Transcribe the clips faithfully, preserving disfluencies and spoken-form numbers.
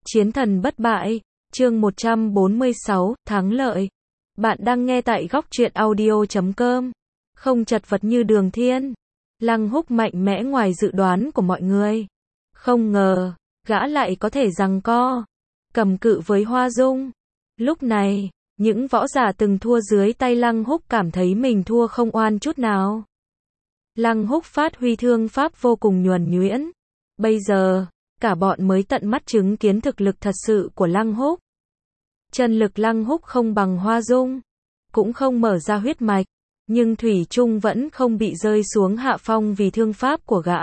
Chiến thần bất bại, chương một trăm bốn mươi sáu, thắng lợi. Bạn đang nghe tại góc truyện audio chấm com. Không chật vật như Đường Thiên. Lăng Húc mạnh mẽ ngoài dự đoán của mọi người. Không ngờ, gã lại có thể giằng co, cầm cự với Hoa Dung. Lúc này, những võ giả từng thua dưới tay Lăng Húc cảm thấy mình thua không oan chút nào. Lăng Húc phát huy thương pháp vô cùng nhuần nhuyễn. Bây giờ, cả bọn mới tận mắt chứng kiến thực lực thật sự của Lăng Húc. Chân lực Lăng Húc không bằng Hoa Dung, cũng không mở ra huyết mạch, nhưng thủy chung vẫn không bị rơi xuống hạ phong vì thương pháp của gã.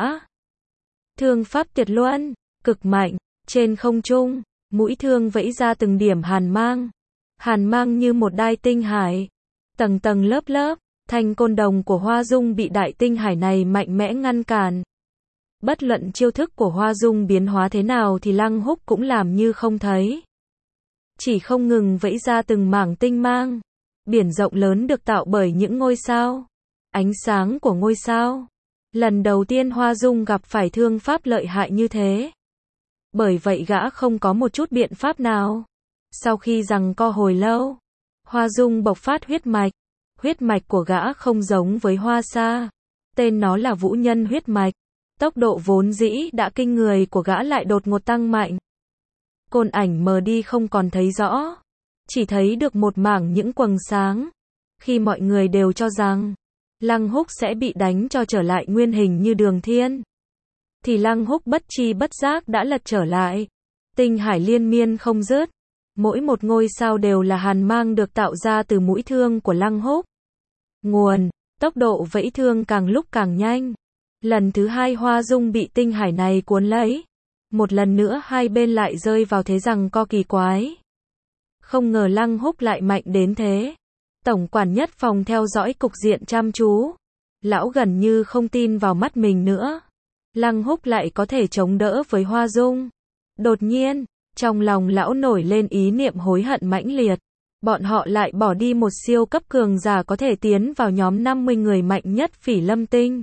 Thương pháp tuyệt luân, cực mạnh, trên không trung, mũi thương vẫy ra từng điểm hàn mang. Hàn mang như một đai tinh hải, tầng tầng lớp lớp, thanh côn đồng của Hoa Dung bị đại tinh hải này mạnh mẽ ngăn cản. Bất luận chiêu thức của Hoa Dung biến hóa thế nào thì Lăng Húc cũng làm như không thấy. Chỉ không ngừng vẫy ra từng mảng tinh mang. Biển rộng lớn được tạo bởi những ngôi sao. Ánh sáng của ngôi sao. Lần đầu tiên Hoa Dung gặp phải thương pháp lợi hại như thế. Bởi vậy gã không có một chút biện pháp nào. Sau khi giằng co hồi lâu, Hoa Dung bộc phát huyết mạch. Huyết mạch của gã không giống với Hoa Sa. Tên nó là Vũ Nhân huyết mạch. Tốc độ vốn dĩ đã kinh người của gã lại đột ngột tăng mạnh. Côn ảnh mờ đi không còn thấy rõ. Chỉ thấy được một mảng những quầng sáng. Khi mọi người đều cho rằng Lăng Húc sẽ bị đánh cho trở lại nguyên hình như Đường Thiên, thì Lăng Húc bất tri bất giác đã lật trở lại. Tinh hải liên miên không dứt. Mỗi một ngôi sao đều là hàn mang được tạo ra từ mũi thương của Lăng Húc. Nguồn, tốc độ vẫy thương càng lúc càng nhanh. Lần thứ hai Hoa Dung bị tinh hải này cuốn lấy. Một lần nữa hai bên lại rơi vào thế giằng co kỳ quái. Không ngờ Lăng Húc lại mạnh đến thế. Tổng quản nhất phòng theo dõi cục diện chăm chú. Lão gần như không tin vào mắt mình nữa. Lăng Húc lại có thể chống đỡ với Hoa Dung. Đột nhiên, trong lòng lão nổi lên ý niệm hối hận mãnh liệt. Bọn họ lại bỏ đi một siêu cấp cường giả có thể tiến vào nhóm năm mươi người mạnh nhất Phỉ Lâm Tinh.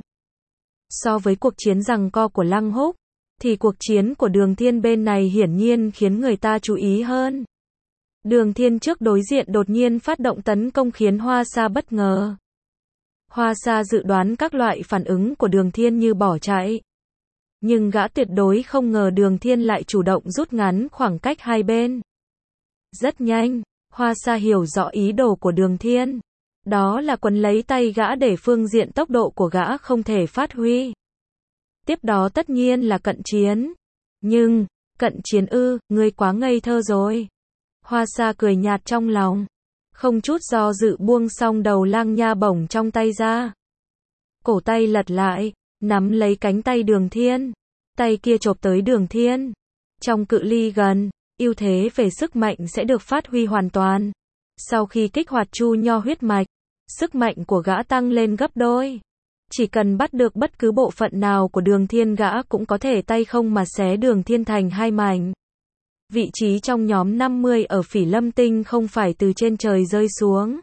So với cuộc chiến giằng co của Lăng Húc, thì cuộc chiến của Đường Thiên bên này hiển nhiên khiến người ta chú ý hơn. Đường Thiên trước đối diện đột nhiên phát động tấn công khiến Hoa Sa bất ngờ. Hoa Sa dự đoán các loại phản ứng của Đường Thiên như bỏ chạy. Nhưng gã tuyệt đối không ngờ Đường Thiên lại chủ động rút ngắn khoảng cách hai bên. Rất nhanh, Hoa Sa hiểu rõ ý đồ của Đường Thiên. Đó là quấn lấy tay gã để phương diện tốc độ của gã không thể phát huy. Tiếp đó tất nhiên là cận chiến. Nhưng, cận chiến ư, ngươi quá ngây thơ rồi. Hoa Sa cười nhạt trong lòng. Không chút do dự buông xong đầu lang nha bổng trong tay ra. Cổ tay lật lại, nắm lấy cánh tay Đường Thiên. Tay kia chộp tới Đường Thiên. Trong cự ly gần, ưu thế về sức mạnh sẽ được phát huy hoàn toàn. Sau khi kích hoạt Chu Nho huyết mạch, sức mạnh của gã tăng lên gấp đôi. Chỉ cần bắt được bất cứ bộ phận nào của Đường Thiên gã cũng có thể tay không mà xé Đường Thiên thành hai mảnh. Vị trí trong nhóm năm mươi ở Phỉ Lâm Tinh không phải từ trên trời rơi xuống,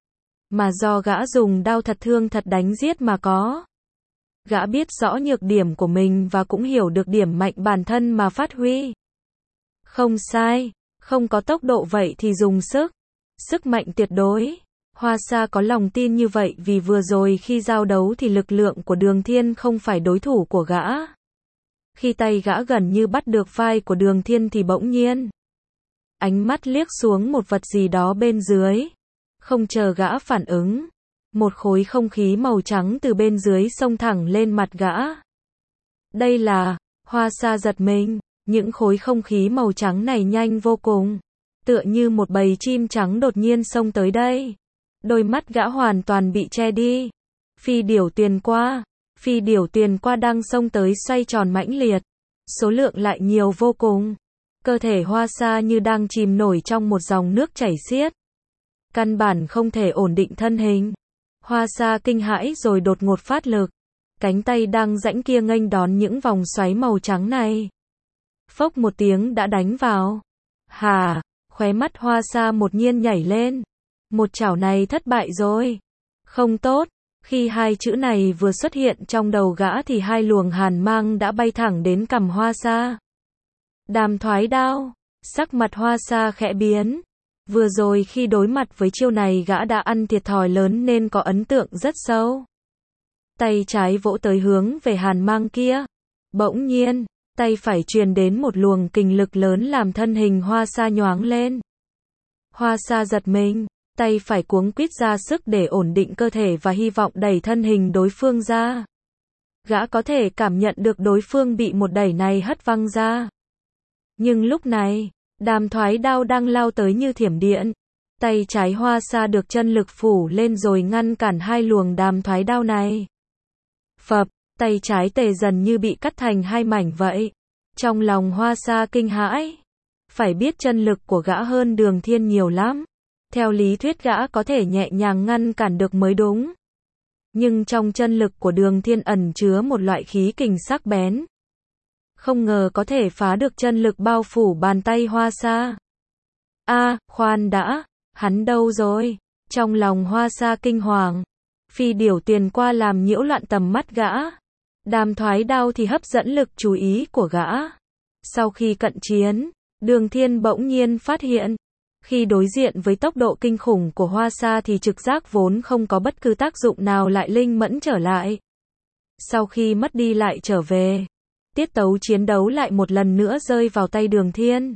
mà do gã dùng đao thật thương thật đánh giết mà có. Gã biết rõ nhược điểm của mình và cũng hiểu được điểm mạnh bản thân mà phát huy. Không sai, không có tốc độ vậy thì dùng sức. Sức mạnh tuyệt đối. Hoa Sa có lòng tin như vậy vì vừa rồi khi giao đấu thì lực lượng của Đường Thiên không phải đối thủ của gã. Khi tay gã gần như bắt được vai của Đường Thiên thì bỗng nhiên ánh mắt liếc xuống một vật gì đó bên dưới. Không chờ gã phản ứng, một khối không khí màu trắng từ bên dưới xông thẳng lên mặt gã. Đây là, Hoa Sa giật mình, những khối không khí màu trắng này nhanh vô cùng. Tựa như một bầy chim trắng đột nhiên xông tới đây. Đôi mắt gã hoàn toàn bị che đi. Phi điểu tuyền qua. Phi điểu tuyền qua đang xông tới xoay tròn mãnh liệt. Số lượng lại nhiều vô cùng. Cơ thể Hoa Sa như đang chìm nổi trong một dòng nước chảy xiết. Căn bản không thể ổn định thân hình. Hoa Sa kinh hãi rồi đột ngột phát lực. Cánh tay đang rãnh kia nghênh đón những vòng xoáy màu trắng này. Phốc một tiếng đã đánh vào. Hà, khóe mắt Hoa Sa một nhiên nhảy lên. Một chảo này thất bại rồi. Không tốt. Khi hai chữ này vừa xuất hiện trong đầu gã thì hai luồng hàn mang đã bay thẳng đến cằm Hoa Sa. Đàm thoái đao. Sắc mặt Hoa Sa khẽ biến. Vừa rồi khi đối mặt với chiêu này gã đã ăn thiệt thòi lớn nên có ấn tượng rất sâu. Tay trái vỗ tới hướng về hàn mang kia. Bỗng nhiên, tay phải truyền đến một luồng kình lực lớn làm thân hình Hoa Sa nhoáng lên. Hoa Sa giật mình, tay phải cuống quýt ra sức để ổn định cơ thể và hy vọng đẩy thân hình đối phương ra. Gã có thể cảm nhận được đối phương bị một đẩy này hất văng ra. Nhưng lúc này, đàm thoái đao đang lao tới như thiểm điện. Tay trái Hoa Sa được chân lực phủ lên rồi ngăn cản hai luồng đàm thoái đao này. Phập, tay trái Tề Dần như bị cắt thành hai mảnh vậy. Trong lòng Hoa Sa kinh hãi. Phải biết chân lực của gã hơn Đường Thiên nhiều lắm. Theo lý thuyết gã có thể nhẹ nhàng ngăn cản được mới đúng. Nhưng trong chân lực của Đường Thiên ẩn chứa một loại khí kình sắc bén. Không ngờ có thể phá được chân lực bao phủ bàn tay Hoa Sa. A, à, khoan đã, hắn đâu rồi? Trong lòng Hoa Sa kinh hoàng. Phi điểu tiền qua làm nhiễu loạn tầm mắt gã. Đàm thoái đao thì hấp dẫn lực chú ý của gã. Sau khi cận chiến, Đường Thiên bỗng nhiên phát hiện. Khi đối diện với tốc độ kinh khủng của Hoa Sa thì trực giác vốn không có bất cứ tác dụng nào lại linh mẫn trở lại. Sau khi mất đi lại trở về. Tiết tấu chiến đấu lại một lần nữa rơi vào tay Đường Thiên.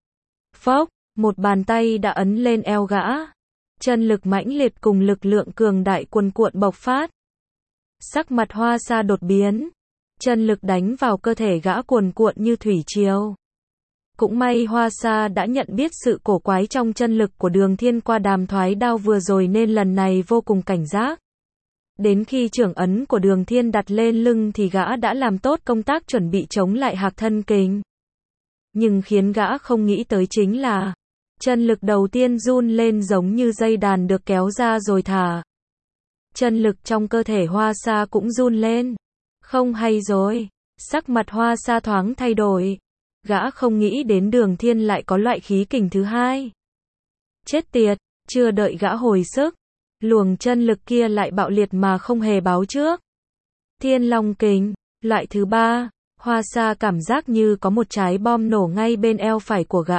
Phốc, một bàn tay đã ấn lên eo gã. Chân lực mãnh liệt cùng lực lượng cường đại cuồn cuộn bộc phát. Sắc mặt Hoa Sa đột biến. Chân lực đánh vào cơ thể gã cuồn cuộn như thủy triều. Cũng may Hoa Sa đã nhận biết sự cổ quái trong chân lực của Đường Thiên qua đàm thoái đao vừa rồi nên lần này vô cùng cảnh giác. Đến khi trưởng ấn của Đường Thiên đặt lên lưng thì gã đã làm tốt công tác chuẩn bị chống lại hạc thân kình. Nhưng khiến gã không nghĩ tới chính là chân lực đầu tiên run lên giống như dây đàn được kéo ra rồi thả. Chân lực trong cơ thể Hoa Sa cũng run lên. Không hay rồi, sắc mặt Hoa Sa thoáng thay đổi. Gã không nghĩ đến Đường Thiên lại có loại khí kình thứ hai. Chết tiệt, chưa đợi gã hồi sức. Luồng chân lực kia lại bạo liệt mà không hề báo trước. Thiên Long kình, loại thứ ba. Hoa Sa cảm giác như có một trái bom nổ ngay bên eo phải của gã.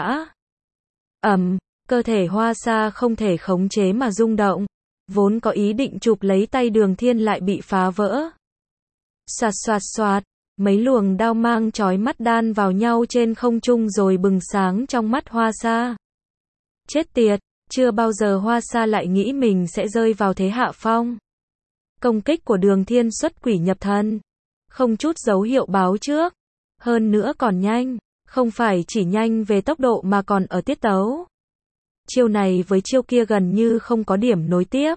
Ầm, cơ thể Hoa Sa không thể khống chế mà rung động. Vốn có ý định chụp lấy tay Đường Thiên lại bị phá vỡ. Xoạt xoạt xoạt, mấy luồng đao mang chói mắt đan vào nhau trên không trung rồi bừng sáng trong mắt Hoa Sa. Chết tiệt, chưa bao giờ Hoa Sa lại nghĩ mình sẽ rơi vào thế hạ phong. Công kích của Đường Thiên xuất quỷ nhập thần. Không chút dấu hiệu báo trước. Hơn nữa còn nhanh. Không phải chỉ nhanh về tốc độ mà còn ở tiết tấu. Chiêu này với chiêu kia gần như không có điểm nối tiếp.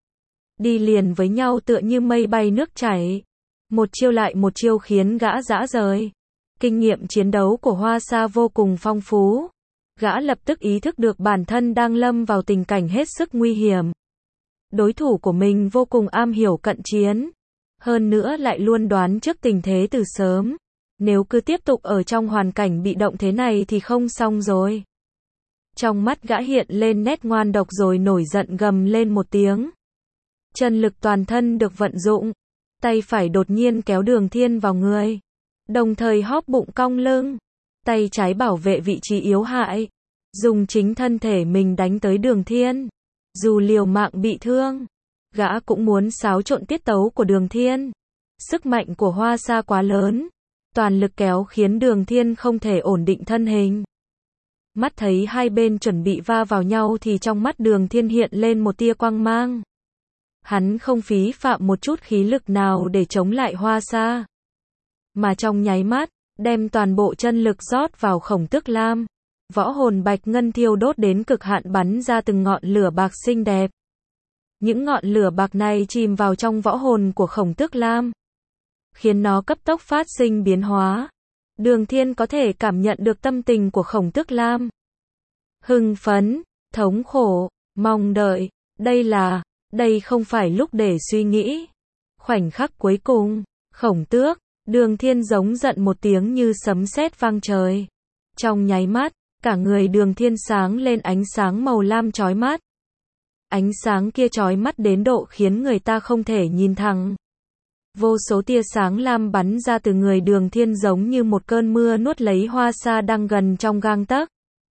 Đi liền với nhau tựa như mây bay nước chảy. Một chiêu lại một chiêu khiến gã rã rời. Kinh nghiệm chiến đấu của Hoa Sa vô cùng phong phú. Gã lập tức ý thức được bản thân đang lâm vào tình cảnh hết sức nguy hiểm. Đối thủ của mình vô cùng am hiểu cận chiến. Hơn nữa lại luôn đoán trước tình thế từ sớm. Nếu cứ tiếp tục ở trong hoàn cảnh bị động thế này thì không xong rồi. Trong mắt gã hiện lên nét ngoan độc rồi nổi giận gầm lên một tiếng. Chân lực toàn thân được vận dụng. Tay phải đột nhiên kéo Đường Thiên vào người. Đồng thời hóp bụng cong lưng. Tay trái bảo vệ vị trí yếu hại. Dùng chính thân thể mình đánh tới Đường Thiên. Dù liều mạng bị thương. Gã cũng muốn xáo trộn tiết tấu của Đường Thiên. Sức mạnh của Hoa Sa quá lớn. Toàn lực kéo khiến Đường Thiên không thể ổn định thân hình. Mắt thấy hai bên chuẩn bị va vào nhau thì trong mắt Đường Thiên hiện lên một tia quang mang. Hắn không phí phạm một chút khí lực nào để chống lại Hoa Sa. Mà trong nháy mắt, đem toàn bộ chân lực rót vào Khổng Tước Lam. Võ hồn bạch ngân thiêu đốt đến cực hạn bắn ra từng ngọn lửa bạc xinh đẹp. Những ngọn lửa bạc này chìm vào trong võ hồn của Khổng Tước Lam. Khiến nó cấp tốc phát sinh biến hóa. Đường Thiên có thể cảm nhận được tâm tình của Khổng Tước Lam. Hưng phấn, thống khổ, mong đợi, đây là, đây không phải lúc để suy nghĩ. Khoảnh khắc cuối cùng, Khổng Tước, Đường Thiên giống giận một tiếng như sấm sét vang trời. Trong nháy mắt, cả người Đường Thiên sáng lên ánh sáng màu lam chói mắt. Ánh sáng kia chói mắt đến độ khiến người ta không thể nhìn thẳng. Vô số tia sáng lam bắn ra từ người Đường Thiên giống như một cơn mưa nuốt lấy Hoa Sa đang gần trong gang tấc.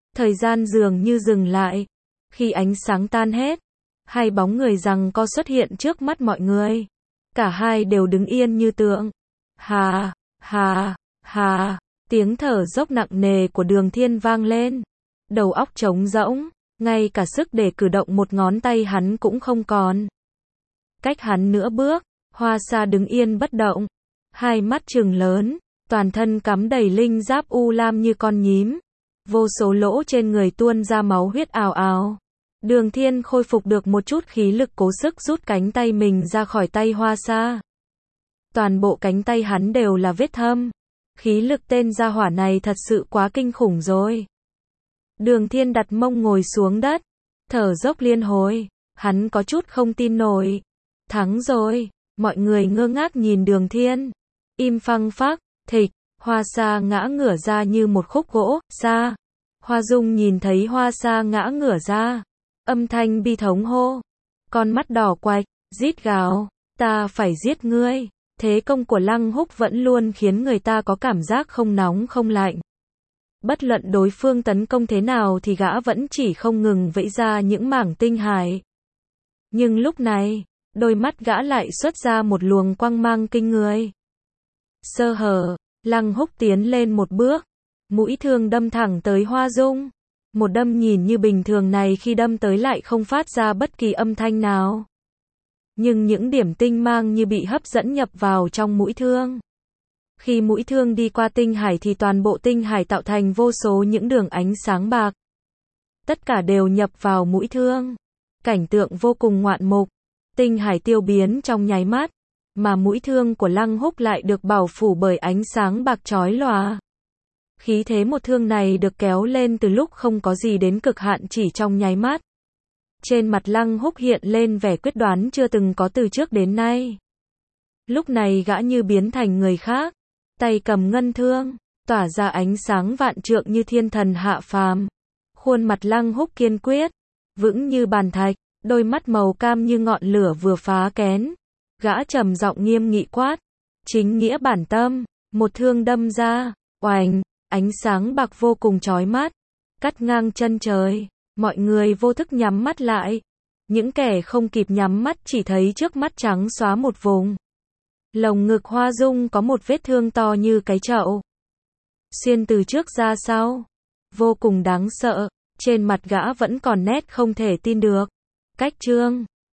Thời gian dường như dừng lại. Khi ánh sáng tan hết, hai bóng người giằng co xuất hiện trước mắt mọi người. Cả hai đều đứng yên như tượng. Hà, hà, hà, tiếng thở dốc nặng nề của Đường Thiên vang lên. Đầu óc trống rỗng, ngay cả sức để cử động một ngón tay hắn cũng không còn. Cách hắn nửa bước, Hoa Sa đứng yên bất động. Hai mắt trừng lớn, toàn thân cắm đầy linh giáp u lam như con nhím. Vô số lỗ trên người tuôn ra máu huyết ào ào. Đường Thiên khôi phục được một chút khí lực cố sức rút cánh tay mình ra khỏi tay Hoa Sa. Toàn bộ cánh tay hắn đều là vết thâm. Khí lực tên gia hỏa này thật sự quá kinh khủng rồi. Đường Thiên đặt mông ngồi xuống đất, thở dốc liên hồi. Hắn có chút không tin nổi. Thắng rồi. Mọi người ngơ ngác nhìn Đường Thiên. Im phăng phắc, thịch, Hoa Sa ngã ngửa ra như một khúc gỗ. Sa. Hoa Dung nhìn thấy Hoa Sa ngã ngửa ra. Âm thanh bi thống hô. Con mắt đỏ quạch, rít gào. Ta phải giết ngươi. Thế công của Lăng Húc vẫn luôn khiến người ta có cảm giác không nóng không lạnh. Bất luận đối phương tấn công thế nào thì gã vẫn chỉ không ngừng vẫy ra những mảng tinh hải. Nhưng lúc này, đôi mắt gã lại xuất ra một luồng quang mang kinh người. Sơ hở, Lăng Húc tiến lên một bước, mũi thương đâm thẳng tới Hoa Dung. Một đâm nhìn như bình thường này khi đâm tới lại không phát ra bất kỳ âm thanh nào. Nhưng những điểm tinh mang như bị hấp dẫn nhập vào trong mũi thương. Khi mũi thương đi qua tinh hải thì toàn bộ tinh hải tạo thành vô số những đường ánh sáng bạc. Tất cả đều nhập vào mũi thương. Cảnh tượng vô cùng ngoạn mục. Tinh hải tiêu biến trong nháy mắt, mà mũi thương của Lăng Húc lại được bảo phủ bởi ánh sáng bạc chói lòa. Khí thế một thương này được kéo lên từ lúc không có gì đến cực hạn chỉ trong nháy mắt. Trên mặt Lăng Húc hiện lên vẻ quyết đoán chưa từng có từ trước đến nay. Lúc này gã như biến thành người khác, tay cầm ngân thương, tỏa ra ánh sáng vạn trượng như thiên thần hạ phàm. Khuôn mặt Lăng Húc kiên quyết, vững như bàn thạch, đôi mắt màu cam như ngọn lửa vừa phá kén. Gã trầm giọng nghiêm nghị quát, chính nghĩa bản tâm, một thương đâm ra, oành, ánh sáng bạc vô cùng chói mắt, cắt ngang chân trời. Mọi người vô thức nhắm mắt lại. Những kẻ không kịp nhắm mắt chỉ thấy trước mắt trắng xóa một vùng. Lồng ngực Hoa Dung có một vết thương to như cái chậu. Xuyên từ trước ra sau. Vô cùng đáng sợ. Trên mặt gã vẫn còn nét không thể tin được. Cách chương